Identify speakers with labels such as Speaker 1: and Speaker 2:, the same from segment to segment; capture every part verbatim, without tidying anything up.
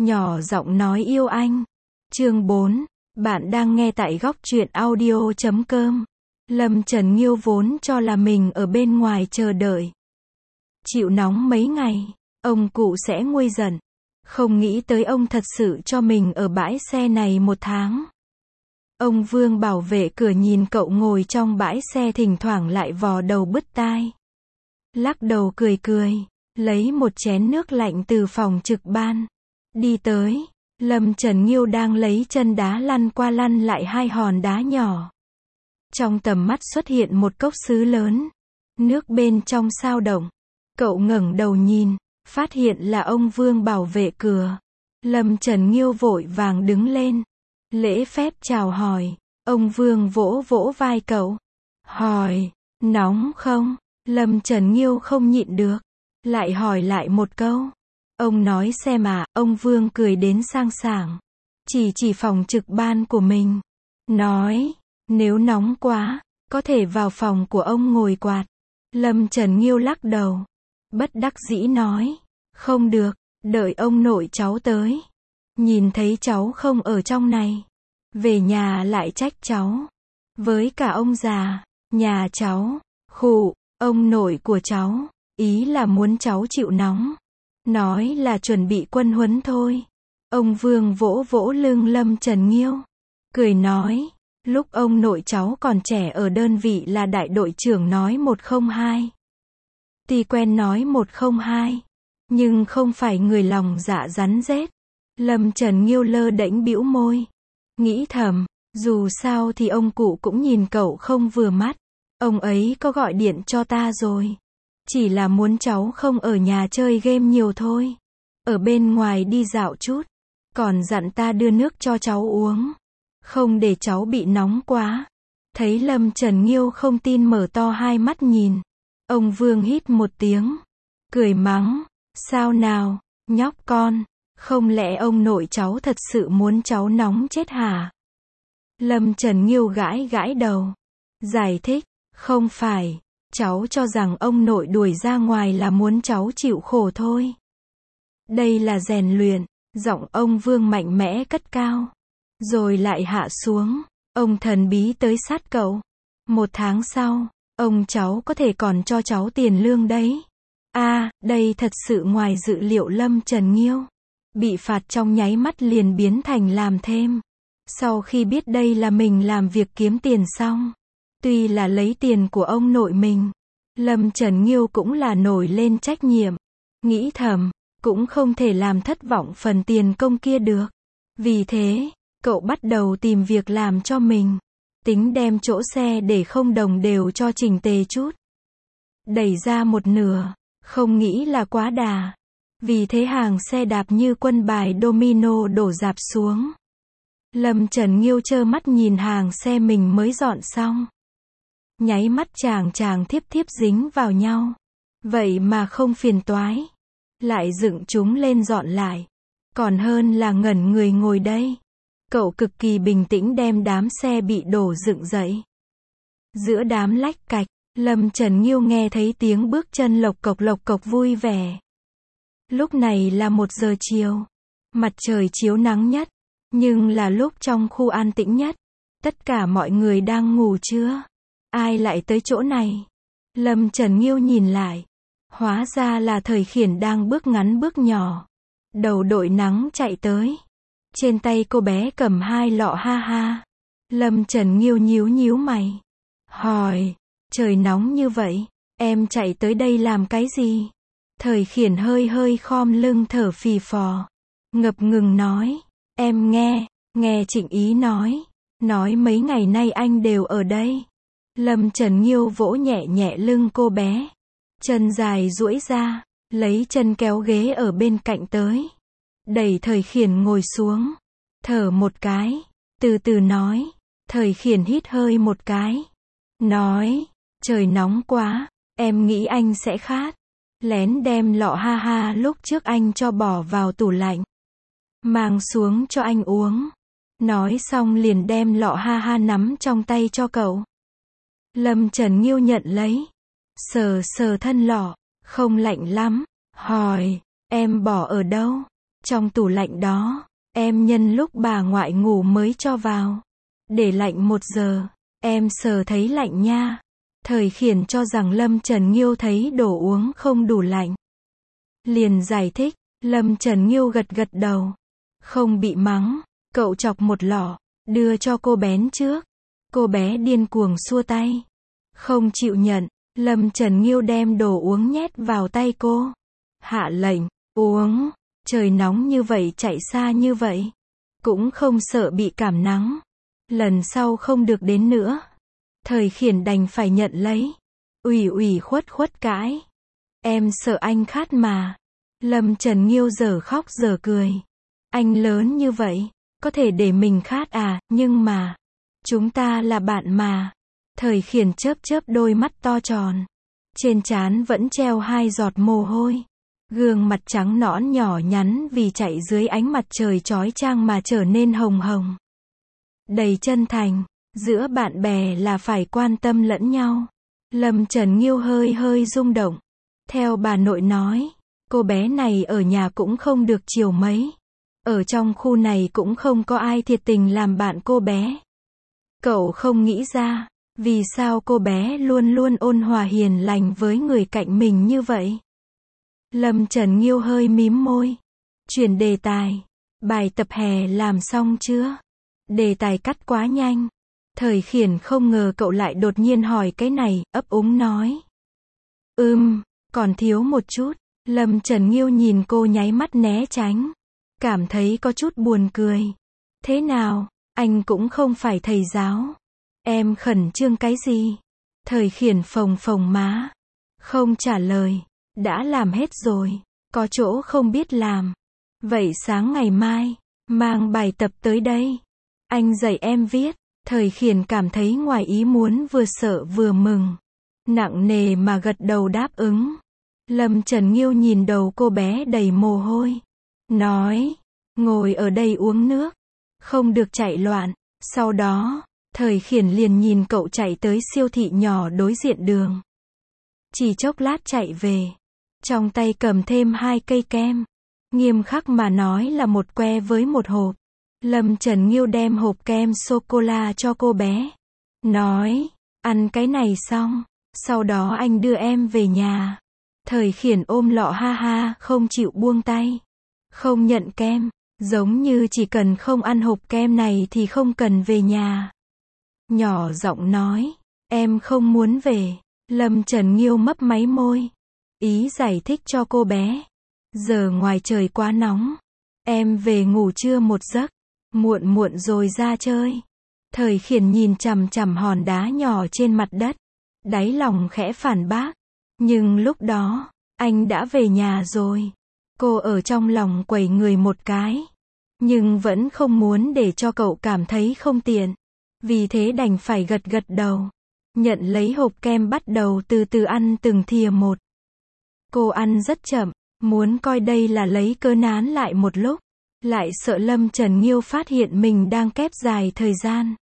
Speaker 1: nhỏ giọng nói yêu anh. Chương bốn. Bạn đang nghe tại góc truyện audio chấm com. Lâm Trần Nghiêu vốn cho là mình ở bên ngoài chờ đợi. Chịu nóng mấy ngày, ông cụ sẽ nguôi giận. Không nghĩ tới ông thật sự cho mình ở bãi xe này một tháng. Ông Vương bảo vệ cửa nhìn cậu ngồi trong bãi xe thỉnh thoảng lại vò đầu bứt tai. Lắc đầu cười cười, lấy một chén nước lạnh từ phòng trực ban. Đi tới, Lâm Trần Nghiêu đang lấy chân đá lăn qua lăn lại hai hòn đá nhỏ. Trong tầm mắt xuất hiện một cốc sứ lớn. Nước bên trong sao động. Cậu ngẩng đầu nhìn, phát hiện là ông Vương bảo vệ cửa. Lâm Trần Nghiêu vội vàng đứng lên. Lễ phép chào hỏi. Ông Vương vỗ vỗ vai cậu. Hỏi, nóng không? Lâm Trần Nghiêu không nhịn được. Lại hỏi lại một câu. Ông nói xem à, ông Vương cười đến sang sảng. Chỉ chỉ phòng trực ban của mình. Nói, nếu nóng quá, có thể vào phòng của ông ngồi quạt. Lâm Trần Nghiêu lắc đầu. Bất đắc dĩ nói. Không được, đợi ông nội cháu tới. Nhìn thấy cháu không ở trong này. Về nhà lại trách cháu. Với cả ông già, nhà cháu, khụ, ông nội của cháu, ý là muốn cháu chịu nóng. Nói là chuẩn bị quân huấn thôi. Ông Vương vỗ vỗ lưng Lâm Trần Nghiêu. Cười nói, lúc ông nội cháu còn trẻ ở đơn vị là đại đội trưởng nói một không hai. Tuy quen nói một không hai, nhưng không phải người lòng dạ rắn rết. Lâm Trần Nghiêu lơ đễnh bĩu môi. Nghĩ thầm, dù sao thì ông cụ cũng nhìn cậu không vừa mắt. Ông ấy có gọi điện cho ta rồi. Chỉ là muốn cháu không ở nhà chơi game nhiều thôi. Ở bên ngoài đi dạo chút. Còn dặn ta đưa nước cho cháu uống. Không để cháu bị nóng quá. Thấy Lâm Trần Nghiêu không tin mở to hai mắt nhìn. Ông Vương hít một tiếng. Cười mắng. Sao nào, nhóc con. Không lẽ ông nội cháu thật sự muốn cháu nóng chết hả? Lâm Trần Nghiêu gãi gãi đầu. Giải thích. Không phải. Cháu cho rằng ông nội đuổi ra ngoài là muốn cháu chịu khổ thôi. Đây là rèn luyện. Giọng ông Vương mạnh mẽ cất cao. Rồi lại hạ xuống. Ông thần bí tới sát cậu. Một tháng sau, ông cháu có thể còn cho cháu tiền lương đấy. À, đây thật sự ngoài dự liệu Lâm Trần Nghiêu. Bị phạt trong nháy mắt liền biến thành làm thêm. Sau khi biết đây là mình làm việc kiếm tiền xong. Tuy là lấy tiền của ông nội mình. Lâm Trần Nghiêu cũng là nổi lên trách nhiệm. Nghĩ thầm, cũng không thể làm thất vọng phần tiền công kia được. Vì thế, cậu bắt đầu tìm việc làm cho mình. Tính đem chỗ xe để không đồng đều cho chỉnh tề chút. Đẩy ra một nửa, không nghĩ là quá đà. Vì thế hàng xe đạp như quân bài domino đổ rạp xuống. Lâm Trần Nghiêu trơ mắt nhìn hàng xe mình mới dọn xong. Nháy mắt chàng chàng thiếp thiếp dính vào nhau. Vậy mà không phiền toái. Lại dựng chúng lên dọn lại. Còn hơn là ngẩn người ngồi đây. Cậu cực kỳ bình tĩnh đem đám xe bị đổ dựng dậy. Giữa đám lách cạch, Lâm Trần Nghiêu nghe thấy tiếng bước chân lộc cộc lộc cộc vui vẻ. Lúc này là một giờ chiều. Mặt trời chiếu nắng nhất. Nhưng là lúc trong khu an tĩnh nhất. Tất cả mọi người đang ngủ chưa? Ai lại tới chỗ này? Lâm Trần Nghiêu nhìn lại. Hóa ra là Thời Khiển đang bước ngắn bước nhỏ. Đầu đội nắng chạy tới. Trên tay cô bé cầm hai lọ ha ha. Lâm Trần Nghiêu nhíu nhíu mày. Hỏi, trời nóng như vậy, em chạy tới đây làm cái gì? Thời Khiển hơi hơi khom lưng thở phì phò. Ngập ngừng nói, em nghe, nghe Trịnh Ý nói. Nói mấy ngày nay anh đều ở đây. Lâm Trần Nghiêu vỗ nhẹ nhẹ lưng cô bé. Chân dài duỗi ra, lấy chân kéo ghế ở bên cạnh tới. Đẩy Thời Khiển ngồi xuống. Thở một cái. Từ từ nói. Thời Khiển hít hơi một cái. Nói. Trời nóng quá. Em nghĩ anh sẽ khát. Lén đem lọ ha ha lúc trước anh cho bỏ vào tủ lạnh. Mang xuống cho anh uống. Nói xong liền đem lọ ha ha nắm trong tay cho cậu. Lâm Trần Nghiêu nhận lấy. Sờ sờ thân lọ. Không lạnh lắm. Hỏi. Em bỏ ở đâu? Trong tủ lạnh đó, em nhân lúc bà ngoại ngủ mới cho vào. Để lạnh một giờ, em sờ thấy lạnh nha. Thời Khiển cho rằng Lâm Trần Nghiêu thấy đồ uống không đủ lạnh. Liền giải thích, Lâm Trần Nghiêu gật gật đầu. Không bị mắng, cậu chọc một lọ, đưa cho cô bén trước. Cô bé điên cuồng xua tay. Không chịu nhận, Lâm Trần Nghiêu đem đồ uống nhét vào tay cô. Hạ lệnh, uống, trời nóng như vậy chạy xa như vậy. Cũng không sợ bị cảm nắng. Lần sau không được đến nữa. Thời Khiển đành phải nhận lấy. Ủy ủy khuất khuất cãi. Em sợ anh khát mà. Lâm Trần Nghiêu giờ khóc giờ cười. Anh lớn như vậy, có thể để mình khát à, nhưng mà, chúng ta là bạn mà. Thời Khiển chớp chớp đôi mắt to tròn. Trên trán vẫn treo hai giọt mồ hôi. Gương mặt trắng nõn nhỏ nhắn vì chạy dưới ánh mặt trời chói chang mà trở nên hồng hồng. Đầy chân thành, giữa bạn bè là phải quan tâm lẫn nhau. Lâm Trần Nghiêu hơi hơi rung động. Theo bà nội nói, cô bé này ở nhà cũng không được chiều mấy. Ở trong khu này cũng không có ai thiệt tình làm bạn cô bé. Cậu không nghĩ ra, vì sao cô bé luôn luôn ôn hòa hiền lành với người cạnh mình như vậy. Lâm Trần Nghiêu hơi mím môi. Chuyển đề tài. Bài tập hè làm xong chưa? Đề tài cắt quá nhanh. Thời Khiển không ngờ cậu lại đột nhiên hỏi cái này, ấp úng nói. Ừm, còn thiếu một chút. Lâm Trần Nghiêu nhìn cô nháy mắt né tránh. Cảm thấy có chút buồn cười. Thế nào, anh cũng không phải thầy giáo. Em khẩn trương cái gì? Thời Khiển phồng phồng má. Không trả lời. Đã làm hết rồi. Có chỗ không biết làm. Vậy sáng ngày mai, mang bài tập tới đây. Anh dạy em viết. Thời Khiển cảm thấy ngoài ý muốn vừa sợ vừa mừng. Nặng nề mà gật đầu đáp ứng. Lâm Trần Nghiêu nhìn đầu cô bé đầy mồ hôi. Nói, ngồi ở đây uống nước. Không được chạy loạn. Sau đó, Thời Khiển liền nhìn cậu chạy tới siêu thị nhỏ đối diện đường. Chỉ chốc lát chạy về. Trong tay cầm thêm hai cây kem. Nghiêm khắc mà nói là một que với một hộp. Lâm Trần Nghiêu đem hộp kem sô-cô-la cho cô bé. Nói, ăn cái này xong, sau đó anh đưa em về nhà. Thời Khiển ôm lọ ha ha, không chịu buông tay. Không nhận kem, giống như chỉ cần không ăn hộp kem này thì không cần về nhà. Nhỏ giọng nói, em không muốn về. Lâm Trần Nghiêu mấp máy môi. Ý giải thích cho cô bé. Giờ ngoài trời quá nóng. Em về ngủ trưa một giấc. Muộn muộn rồi ra chơi. Thời Khiển nhìn chằm chằm hòn đá nhỏ trên mặt đất. Đáy lòng khẽ phản bác. Nhưng lúc đó, anh đã về nhà rồi. Cô ở trong lòng quẩy người một cái. Nhưng vẫn không muốn để cho cậu cảm thấy không tiện. Vì thế đành phải gật gật đầu. Nhận lấy hộp kem bắt đầu từ từ ăn từng thìa một. Cô ăn rất chậm, muốn coi đây là lấy cớ nán lại một lúc. Lại sợ Lâm Trần Nghiêu phát hiện mình đang kép dài thời gian.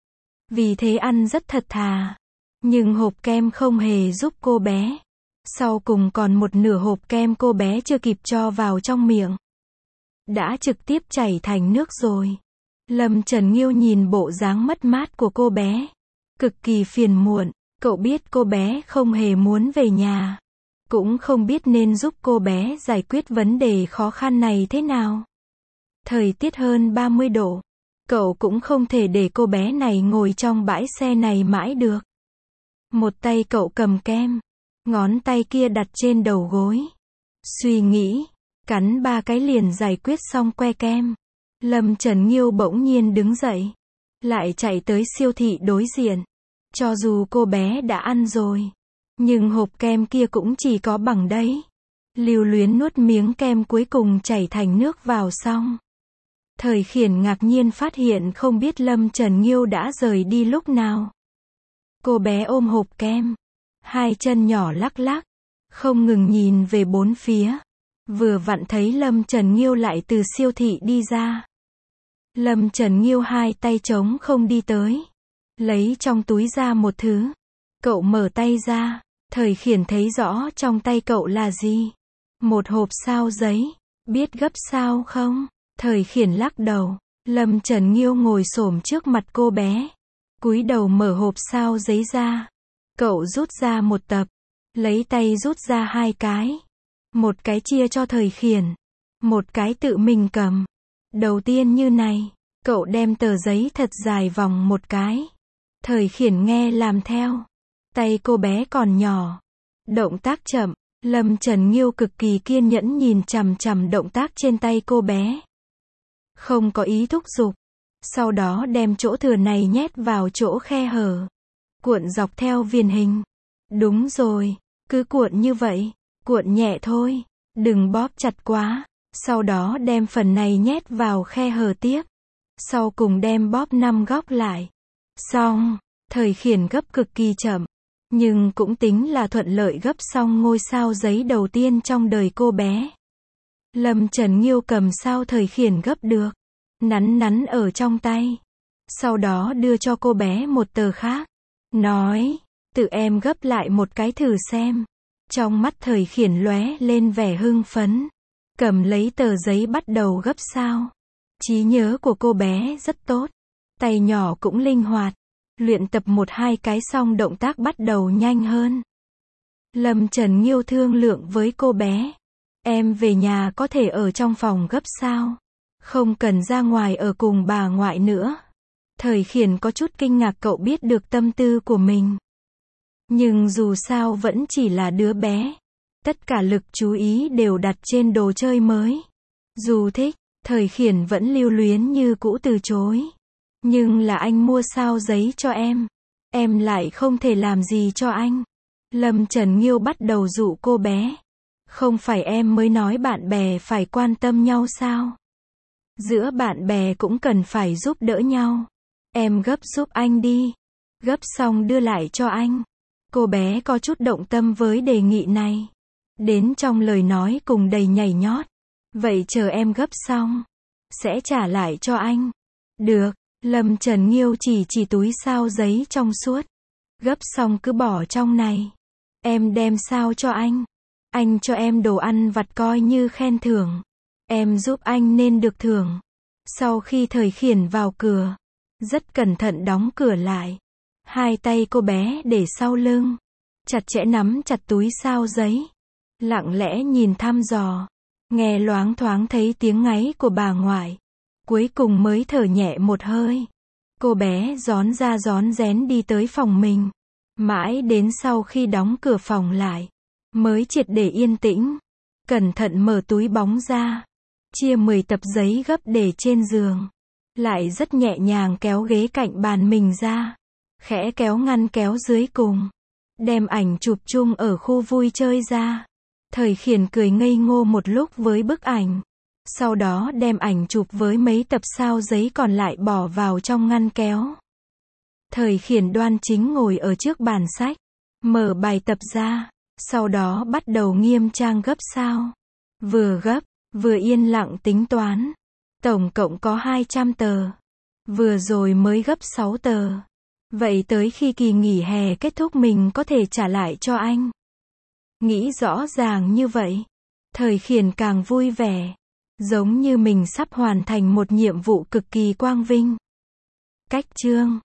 Speaker 1: Vì thế ăn rất thật thà. Nhưng hộp kem không hề giúp cô bé. Sau cùng còn một nửa hộp kem cô bé chưa kịp cho vào trong miệng. Đã trực tiếp chảy thành nước rồi. Lâm Trần Nghiêu nhìn bộ dáng mất mát của cô bé. Cực kỳ phiền muộn. Cậu biết cô bé không hề muốn về nhà. Cũng không biết nên giúp cô bé giải quyết vấn đề khó khăn này thế nào. Thời tiết hơn ba mươi độ. Cậu cũng không thể để cô bé này ngồi trong bãi xe này mãi được. Một tay cậu cầm kem. Ngón tay kia đặt trên đầu gối. Suy nghĩ. Cắn ba cái liền giải quyết xong que kem. Lâm Trần Nghiêu bỗng nhiên đứng dậy. Lại chạy tới siêu thị đối diện. Cho dù cô bé đã ăn rồi. Nhưng hộp kem kia cũng chỉ có bằng đấy. Lưu luyến nuốt miếng kem cuối cùng chảy thành nước vào xong. Thời Khiển ngạc nhiên phát hiện không biết Lâm Trần Nghiêu đã rời đi lúc nào. Cô bé ôm hộp kem. Hai chân nhỏ lắc lắc. Không ngừng nhìn về bốn phía. Vừa vặn thấy Lâm Trần Nghiêu lại từ siêu thị đi ra. Lâm Trần Nghiêu hai tay trống không đi tới. Lấy trong túi ra một thứ. Cậu mở tay ra. Thời Khiển thấy rõ trong tay cậu là gì. Một hộp sao giấy. Biết gấp sao không? Thời Khiển lắc đầu. Lâm Trần Nghiêu ngồi xổm trước mặt cô bé. Cúi đầu mở hộp sao giấy ra. Cậu rút ra một tập. Lấy tay rút ra hai cái. Một cái chia cho Thời Khiển. Một cái tự mình cầm. Đầu tiên như này. Cậu đem tờ giấy thật dài vòng một cái. Thời Khiển nghe làm theo. Tay cô bé còn nhỏ. Động tác chậm. Lâm Trần Nghiêu cực kỳ kiên nhẫn nhìn chằm chằm động tác trên tay cô bé. Không có ý thúc giục. Sau đó đem chỗ thừa này nhét vào chỗ khe hở. Cuộn dọc theo viền hình. Đúng rồi. Cứ cuộn như vậy. Cuộn nhẹ thôi. Đừng bóp chặt quá. Sau đó đem phần này nhét vào khe hở tiếp. Sau cùng đem bóp năm góc lại. Xong. Thời Khiển gấp cực kỳ chậm. Nhưng cũng tính là thuận lợi gấp xong ngôi sao giấy đầu tiên trong đời cô bé. Lâm Trần Nghiêu cầm sao Thời Khiển gấp được. Nắn nắn ở trong tay. Sau đó đưa cho cô bé một tờ khác. Nói, tự em gấp lại một cái thử xem. Trong mắt Thời Khiển lóe lên vẻ hưng phấn. Cầm lấy tờ giấy bắt đầu gấp sao. Trí nhớ của cô bé rất tốt. Tay nhỏ cũng linh hoạt. Luyện tập một hai cái xong động tác bắt đầu nhanh hơn. Lâm Trần Nghiêu thương lượng với cô bé. Em về nhà có thể ở trong phòng gấp sao? Không cần ra ngoài ở cùng bà ngoại nữa. Thời Khiển có chút kinh ngạc cậu biết được tâm tư của mình. Nhưng dù sao vẫn chỉ là đứa bé. Tất cả lực chú ý đều đặt trên đồ chơi mới. Dù thích, Thời Khiển vẫn lưu luyến như cũ từ chối. Nhưng là anh mua sao giấy cho em. Em lại không thể làm gì cho anh. Lâm Trần Nghiêu bắt đầu dụ cô bé. Không phải em mới nói bạn bè phải quan tâm nhau sao? Giữa bạn bè cũng cần phải giúp đỡ nhau. Em gấp giúp anh đi. Gấp xong đưa lại cho anh. Cô bé có chút động tâm với đề nghị này. Đến trong lời nói cùng đầy nhảy nhót. Vậy chờ em gấp xong. Sẽ trả lại cho anh. Được. Lâm Trần Nghiêu chỉ chỉ túi sao giấy trong suốt. Gấp xong cứ bỏ trong này. Em đem sao cho anh. Anh cho em đồ ăn vặt coi như khen thưởng. Em giúp anh nên được thưởng. Sau khi Thời Khiển vào cửa. Rất cẩn thận đóng cửa lại. Hai tay cô bé để sau lưng. Chặt chẽ nắm chặt túi sao giấy. Lặng lẽ nhìn thăm dò. Nghe loáng thoáng thấy tiếng ngáy của bà ngoại. Cuối cùng mới thở nhẹ một hơi. Cô bé rón ra rón rén đi tới phòng mình. Mãi đến sau khi đóng cửa phòng lại. Mới triệt để yên tĩnh. Cẩn thận mở túi bóng ra. Chia mười tập giấy gấp để trên giường. Lại rất nhẹ nhàng kéo ghế cạnh bàn mình ra. Khẽ kéo ngăn kéo dưới cùng. Đem ảnh chụp chung ở khu vui chơi ra. Thời Khiển cười ngây ngô một lúc với bức ảnh. Sau đó đem ảnh chụp với mấy tập sao giấy còn lại bỏ vào trong ngăn kéo. Thời Khiển đoan chính ngồi ở trước bàn sách. Mở bài tập ra. Sau đó bắt đầu nghiêm trang gấp sao. Vừa gấp, vừa yên lặng tính toán. Tổng cộng có hai trăm tờ. Vừa rồi mới gấp sáu tờ. Vậy tới khi kỳ nghỉ hè kết thúc mình có thể trả lại cho anh. Nghĩ rõ ràng như vậy. Thời Khiển càng vui vẻ. Giống như mình sắp hoàn thành một nhiệm vụ cực kỳ quang vinh. Cách chương